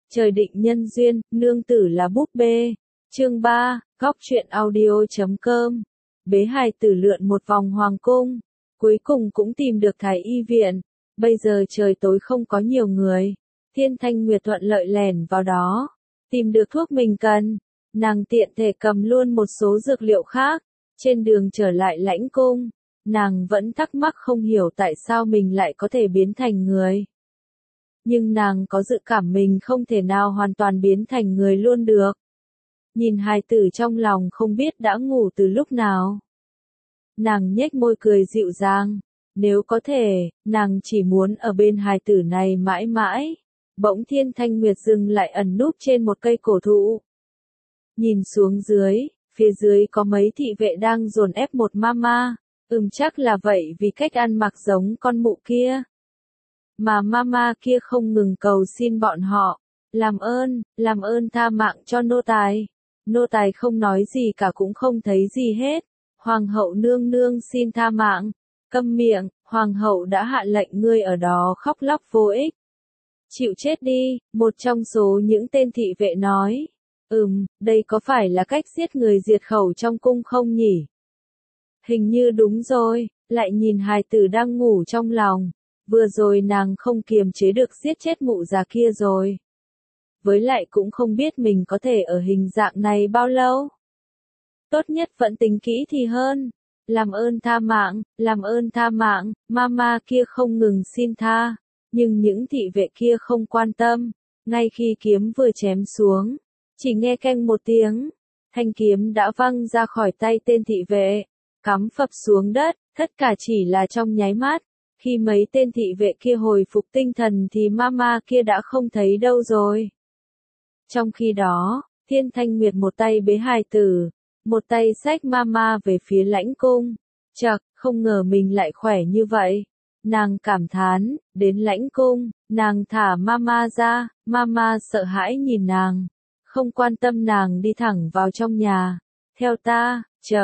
Trời định nhân duyên, nương tử là búp bê. Chương 3, góc truyện audio.com. Bế hài tử lượn một vòng hoàng cung, cuối cùng cũng tìm được thái y viện. Bây giờ trời tối không có nhiều người, Thiên Thanh Nguyệt thuận lợi lẻn vào đó, tìm được thuốc mình cần. Nàng tiện thể cầm luôn một số dược liệu khác. Trên đường trở lại lãnh cung, nàng vẫn thắc mắc không hiểu tại sao mình lại có thể biến thành người. Nhưng nàng có dự cảm mình không thể nào hoàn toàn biến thành người luôn được. Nhìn hài tử trong lòng không biết đã ngủ từ lúc nào. Nàng nhếch môi cười dịu dàng. Nếu có thể, nàng chỉ muốn ở bên hài tử này mãi mãi. Bỗng Thiên Thanh Nguyệt dừng lại ẩn núp trên một cây cổ thụ. Nhìn xuống dưới, phía dưới có mấy thị vệ đang dồn ép một mama. Chắc là vậy vì cách ăn mặc giống con mụ kia. Mà mama kia không ngừng cầu xin bọn họ. Làm ơn tha mạng cho nô tài. Nô tài không nói gì cả cũng không thấy gì hết. Hoàng hậu nương nương xin tha mạng. Câm miệng, hoàng hậu đã hạ lệnh ngươi ở đó khóc lóc vô ích. Chịu chết đi, một trong số những tên thị vệ nói. Đây có phải là cách giết người diệt khẩu trong cung không nhỉ? Hình như đúng rồi, lại nhìn hài tử đang ngủ trong lòng. Vừa rồi nàng không kiềm chế được giết chết mụ già kia rồi. Với lại cũng không biết mình có thể ở hình dạng này bao lâu. Tốt nhất vẫn tính kỹ thì hơn. Làm ơn tha mạng, mama kia không ngừng xin tha. Nhưng những thị vệ kia không quan tâm. Ngay khi kiếm vừa chém xuống, chỉ nghe keng một tiếng, thanh kiếm đã văng ra khỏi tay tên thị vệ, cắm phập xuống đất, tất cả chỉ là trong nháy mắt. Khi mấy tên thị vệ kia hồi phục tinh thần thì mama kia đã không thấy đâu rồi. Trong khi đó, Thiên Thanh Nguyệt một tay bế hài tử, một tay xách mama về phía lãnh cung. Chậc, không ngờ mình lại khỏe như vậy. Nàng cảm thán, đến lãnh cung, nàng thả mama ra, mama sợ hãi nhìn nàng. Không quan tâm nàng đi thẳng vào trong nhà. Theo ta,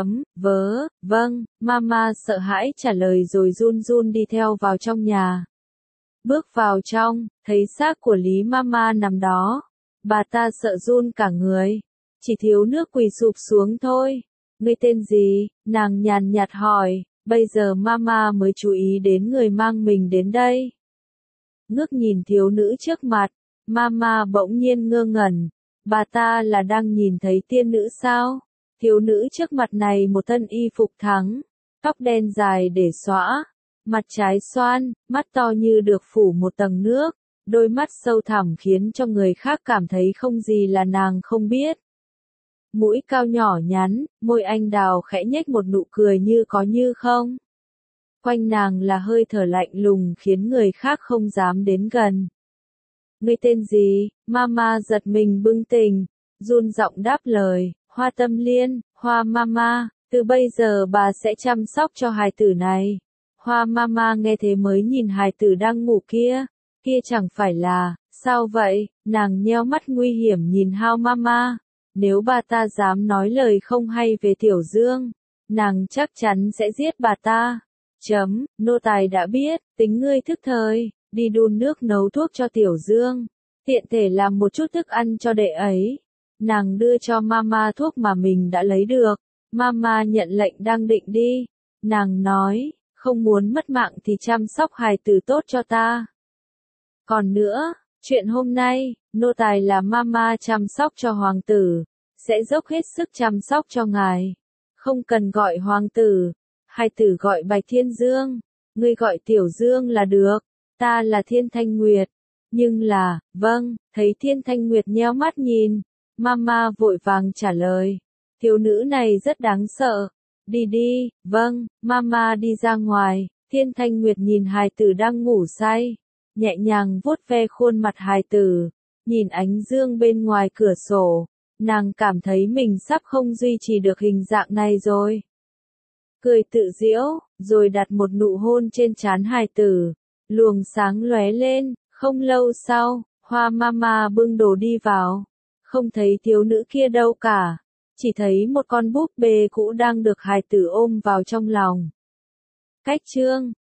vâng, mama sợ hãi trả lời rồi run run đi theo vào trong nhà. Bước vào trong, thấy xác của Lý mama nằm đó. Bà ta sợ run cả người. Chỉ thiếu nước quỳ sụp xuống thôi. Ngươi tên gì? Nàng nhàn nhạt hỏi. Bây giờ mama mới chú ý đến người mang mình đến đây. Ngước nhìn thiếu nữ trước mặt, mama bỗng nhiên ngơ ngẩn. Bà ta là đang nhìn thấy tiên nữ sao? Thiếu nữ trước mặt này một thân y phục thắng, tóc đen dài để xõa, mặt trái xoan, mắt to như được phủ một tầng nước, đôi mắt sâu thẳm khiến cho người khác cảm thấy không gì là nàng không biết. Mũi cao nhỏ nhắn, môi anh đào khẽ nhếch một nụ cười như có như không. Quanh nàng là hơi thở lạnh lùng khiến người khác không dám đến gần. Ngươi tên gì? Mama giật mình bừng tỉnh, run giọng đáp lời, Hoa Tâm Liên, Hoa mama, từ bây giờ bà sẽ chăm sóc cho hài tử này. Hoa mama nghe thế mới nhìn hài tử đang ngủ kia chẳng phải là, sao vậy? Nàng nheo mắt nguy hiểm nhìn Hao mama. Nếu bà ta dám nói lời không hay về Tiểu Dương, nàng chắc chắn sẽ giết bà ta. Nô tài đã biết, tính ngươi thức thời, đi đun nước nấu thuốc cho Tiểu Dương, tiện thể làm một chút thức ăn cho đệ ấy. Nàng đưa cho mama thuốc mà mình đã lấy được. Mama nhận lệnh đang định đi. Nàng nói, không muốn mất mạng thì chăm sóc hài tử tốt cho ta. Còn nữa, chuyện hôm nay, nô tài là mama chăm sóc cho hoàng tử, sẽ dốc hết sức chăm sóc cho ngài. Không cần gọi hoàng tử, hài tử gọi Bạch Thiên Dương, ngươi gọi Tiểu Dương là được, ta là Thiên Thanh Nguyệt. Nhưng là, vâng, thấy Thiên Thanh Nguyệt nheo mắt nhìn, mama vội vàng trả lời, thiếu nữ này rất đáng sợ. Đi, vâng, mama đi ra ngoài. Thiên Thanh Nguyệt nhìn hài tử đang ngủ say, nhẹ nhàng vuốt ve khuôn mặt hài tử, nhìn ánh dương bên ngoài cửa sổ, nàng cảm thấy mình sắp không duy trì được hình dạng này rồi. Cười tự giễu, rồi đặt một nụ hôn trên trán hài tử, luồng sáng lóe lên. Không lâu sau, Hoa mama bưng đồ đi vào, không thấy thiếu nữ kia đâu cả, chỉ thấy một con búp bê cũ đang được hài tử ôm vào trong lòng. Cách chương